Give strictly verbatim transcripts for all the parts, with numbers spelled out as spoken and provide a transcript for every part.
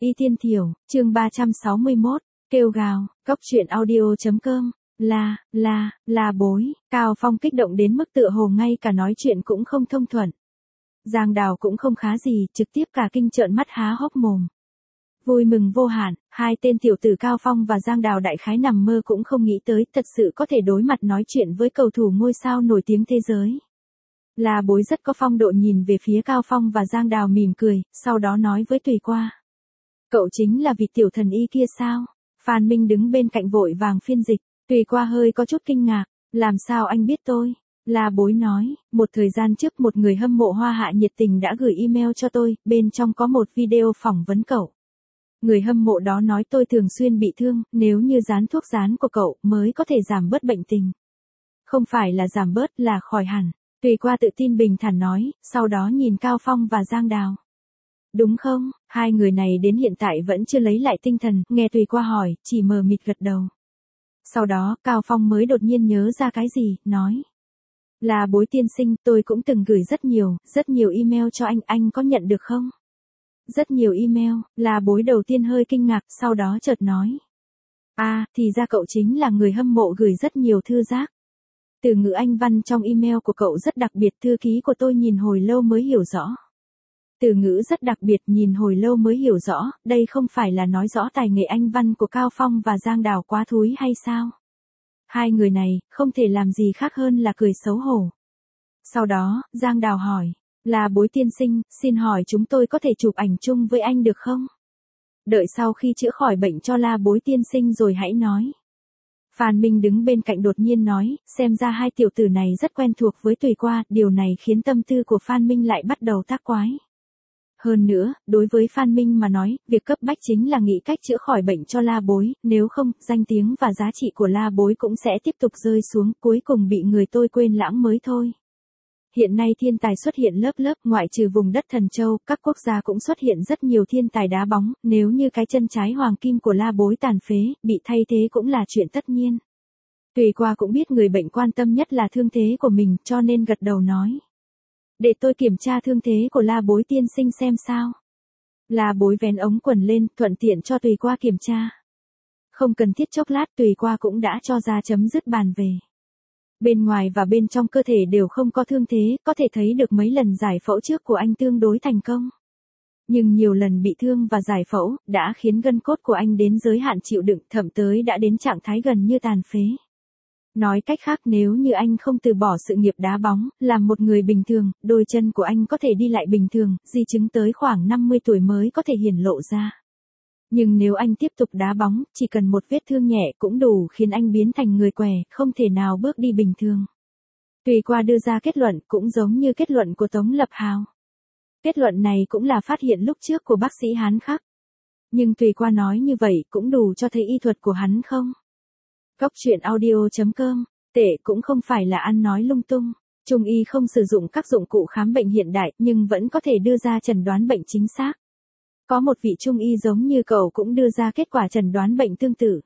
Y Thiên Thiểu, chương ba trăm sáu mươi mốt, kêu gào, cốc truyện audio.com, là, là, là bối, Cao Phong kích động đến mức tựa hồ ngay cả nói chuyện cũng không thông thuận. Giang Đào cũng không khá gì, trực tiếp cả kinh trợn mắt há hốc mồm. Vui mừng vô hạn, hai tên tiểu tử Cao Phong và Giang Đào đại khái nằm mơ cũng không nghĩ tới thật sự có thể đối mặt nói chuyện với cầu thủ ngôi sao nổi tiếng thế giới. Là bối rất có phong độ nhìn về phía Cao Phong và Giang Đào mỉm cười, sau đó nói với Tùy Qua. Cậu chính là vị tiểu thần y kia sao? Phan Minh đứng bên cạnh vội vàng phiên dịch, Tùy Qua hơi có chút kinh ngạc, làm sao anh biết tôi? Là bối nói, một thời gian trước một người hâm mộ Hoa Hạ nhiệt tình đã gửi email cho tôi, bên trong có một video phỏng vấn cậu. Người hâm mộ đó nói tôi thường xuyên bị thương, nếu như dán thuốc dán của cậu mới có thể giảm bớt bệnh tình. Không phải là giảm bớt là khỏi hẳn. Tùy Qua tự tin bình thản nói, sau đó nhìn Cao Phong và Giang Đào. Đúng không, hai người này đến hiện tại vẫn chưa lấy lại tinh thần, nghe Tùy Qua hỏi, chỉ mờ mịt gật đầu. Sau đó, Cao Phong mới đột nhiên nhớ ra cái gì, nói. Là bối tiên sinh, tôi cũng từng gửi rất nhiều, rất nhiều email cho anh, anh có nhận được không? Rất nhiều email, là bối đầu tiên hơi kinh ngạc, sau đó chợt nói. À, thì ra cậu chính là người hâm mộ gửi rất nhiều thư giác. Từ ngữ Anh văn trong email của cậu rất đặc biệt, thư ký của tôi nhìn hồi lâu mới hiểu rõ. Từ ngữ rất đặc biệt, nhìn hồi lâu mới hiểu rõ, đây không phải là nói rõ tài nghệ Anh văn của Cao Phong và Giang Đào quá thúi hay sao? Hai người này, không thể làm gì khác hơn là cười xấu hổ. Sau đó, Giang Đào hỏi, là bối tiên sinh, xin hỏi chúng tôi có thể chụp ảnh chung với anh được không? Đợi sau khi chữa khỏi bệnh cho la bối tiên sinh rồi hãy nói. Phan Minh đứng bên cạnh đột nhiên nói, xem ra hai tiểu tử này rất quen thuộc với Tùy Qua, điều này khiến tâm tư của Phan Minh lại bắt đầu tác quái. Hơn nữa, đối với Phan Minh mà nói, việc cấp bách chính là nghĩ cách chữa khỏi bệnh cho la bối, nếu không, danh tiếng và giá trị của la bối cũng sẽ tiếp tục rơi xuống, cuối cùng bị người tôi quên lãng mới thôi. Hiện nay thiên tài xuất hiện lớp lớp, ngoại trừ vùng đất Thần Châu, các quốc gia cũng xuất hiện rất nhiều thiên tài đá bóng, nếu như cái chân trái hoàng kim của la bối tàn phế, bị thay thế cũng là chuyện tất nhiên. Tùy Qua cũng biết người bệnh quan tâm nhất là thương thế của mình, cho nên gật đầu nói. Để tôi kiểm tra thương thế của la bối tiên sinh xem sao. La bối vén ống quần lên, thuận tiện cho Tùy Qua kiểm tra. Không cần thiết chốc lát, Tùy Qua cũng đã cho ra chấm dứt bàn về. Bên ngoài và bên trong cơ thể đều không có thương thế, có thể thấy được mấy lần giải phẫu trước của anh tương đối thành công. Nhưng nhiều lần bị thương và giải phẫu, đã khiến gân cốt của anh đến giới hạn chịu đựng, thậm tới đã đến trạng thái gần như tàn phế. Nói cách khác, nếu như anh không từ bỏ sự nghiệp đá bóng, làm một người bình thường, đôi chân của anh có thể đi lại bình thường, di chứng tới khoảng năm mươi tuổi mới có thể hiển lộ ra. Nhưng nếu anh tiếp tục đá bóng, chỉ cần một vết thương nhẹ cũng đủ khiến anh biến thành người què, không thể nào bước đi bình thường. Tùy Qua đưa ra kết luận cũng giống như kết luận của Tống Lập Hào. Kết luận này cũng là phát hiện lúc trước của bác sĩ Hán Khắc. Nhưng Tùy Qua nói như vậy cũng đủ cho thấy y thuật của hắn không? Cốc truyện audio.com, tệ cũng không phải là ăn nói lung tung. Trung y không sử dụng các dụng cụ khám bệnh hiện đại nhưng vẫn có thể đưa ra chẩn đoán bệnh chính xác. Có một vị trung y giống như cậu cũng đưa ra kết quả chẩn đoán bệnh tương tự.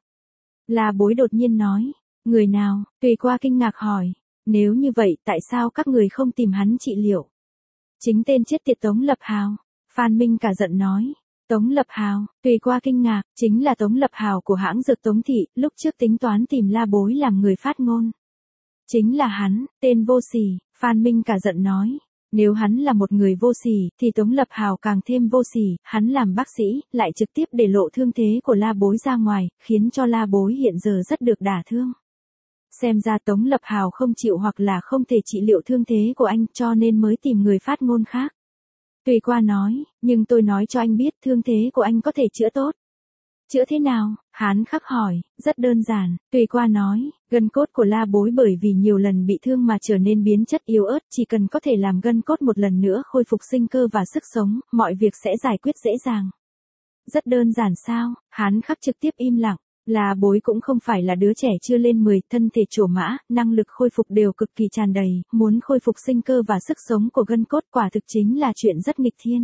La bối đột nhiên nói, người nào? Tùy Qua kinh ngạc hỏi, nếu như vậy tại sao các người không tìm hắn trị liệu? Chính tên chết tiệt Tống Lập Hào. Phan Minh cả giận nói, Tống Lập Hào, Tùy Qua kinh ngạc, chính là Tống Lập Hào của hãng dược Tống Thị, lúc trước tính toán tìm la bối làm người phát ngôn. Chính là hắn, tên vô sỉ, Phan Minh cả giận nói. Nếu hắn là một người vô sỉ, thì Tống Lập Hào càng thêm vô sỉ, hắn làm bác sĩ, lại trực tiếp để lộ thương thế của la bối ra ngoài, khiến cho la bối hiện giờ rất được đả thương. Xem ra Tống Lập Hào không chịu hoặc là không thể trị liệu thương thế của anh, cho nên mới tìm người phát ngôn khác. Tùy Qua nói, nhưng tôi nói cho anh biết thương thế của anh có thể chữa tốt. Chữa thế nào? Hán Khắc hỏi, rất đơn giản, Tùy Qua nói, gân cốt của la bối bởi vì nhiều lần bị thương mà trở nên biến chất yếu ớt, chỉ cần có thể làm gân cốt một lần nữa khôi phục sinh cơ và sức sống, mọi việc sẽ giải quyết dễ dàng. Rất đơn giản sao? Hán Khắc trực tiếp im lặng, la bối cũng không phải là đứa trẻ chưa lên mười, thân thể trổ mã, năng lực khôi phục đều cực kỳ tràn đầy, muốn khôi phục sinh cơ và sức sống của gân cốt quả thực chính là chuyện rất nghịch thiên.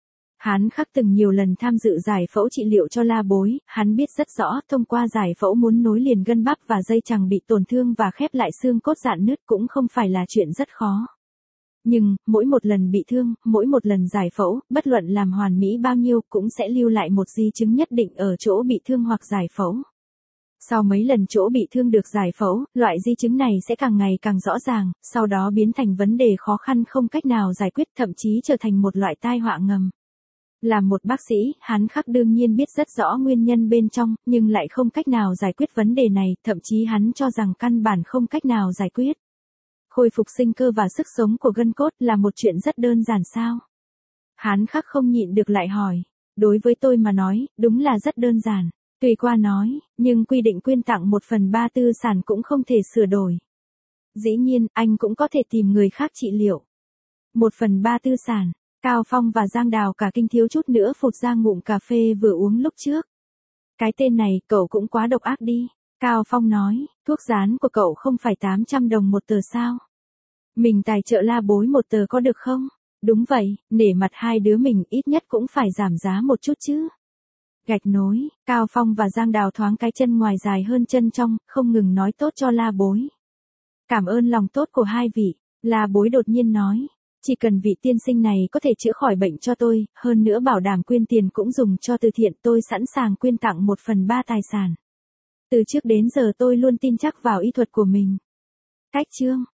Hán Khắc từng nhiều lần tham dự giải phẫu trị liệu cho la bối, hắn biết rất rõ thông qua giải phẫu muốn nối liền gân bắp và dây chằng bị tổn thương và khép lại xương cốt rạn nứt cũng không phải là chuyện rất khó. Nhưng, mỗi một lần bị thương, mỗi một lần giải phẫu, bất luận làm hoàn mỹ bao nhiêu cũng sẽ lưu lại một di chứng nhất định ở chỗ bị thương hoặc giải phẫu. Sau mấy lần chỗ bị thương được giải phẫu, loại di chứng này sẽ càng ngày càng rõ ràng, sau đó biến thành vấn đề khó khăn không cách nào giải quyết, thậm chí trở thành một loại tai họa ngầm. Là một bác sĩ, hắn khắc đương nhiên biết rất rõ nguyên nhân bên trong, nhưng lại không cách nào giải quyết vấn đề này, thậm chí hắn cho rằng căn bản không cách nào giải quyết. Khôi phục sinh cơ và sức sống của gân cốt là một chuyện rất đơn giản sao? Hắn khắc không nhịn được lại hỏi. Đối với tôi mà nói, đúng là rất đơn giản. Tùy qua nói, nhưng quy định quyên tặng một phần ba tư sản cũng không thể sửa đổi. Dĩ nhiên, anh cũng có thể tìm người khác trị liệu. Một phần ba tư sản, Cao Phong và Giang Đào cả kinh thiếu chút nữa phụt ra ngụm cà phê vừa uống lúc trước. Cái tên này, cậu cũng quá độc ác đi. Cao Phong nói, thuốc dán của cậu không phải tám trăm đồng một tờ sao? Mình tài trợ La Bối một tờ có được không? Đúng vậy, nể mặt hai đứa mình ít nhất cũng phải giảm giá một chút chứ. Gạch nối, Cao Phong và Giang Đào thoáng cái chân ngoài dài hơn chân trong, không ngừng nói tốt cho La Bối. Cảm ơn lòng tốt của hai vị, La Bối đột nhiên nói. Chỉ cần vị tiên sinh này có thể chữa khỏi bệnh cho tôi, hơn nữa bảo đảm quyên tiền cũng dùng cho từ thiện, tôi sẵn sàng quyên tặng một phần ba tài sản. Từ trước đến giờ tôi luôn tin chắc vào y thuật của mình. Cách chương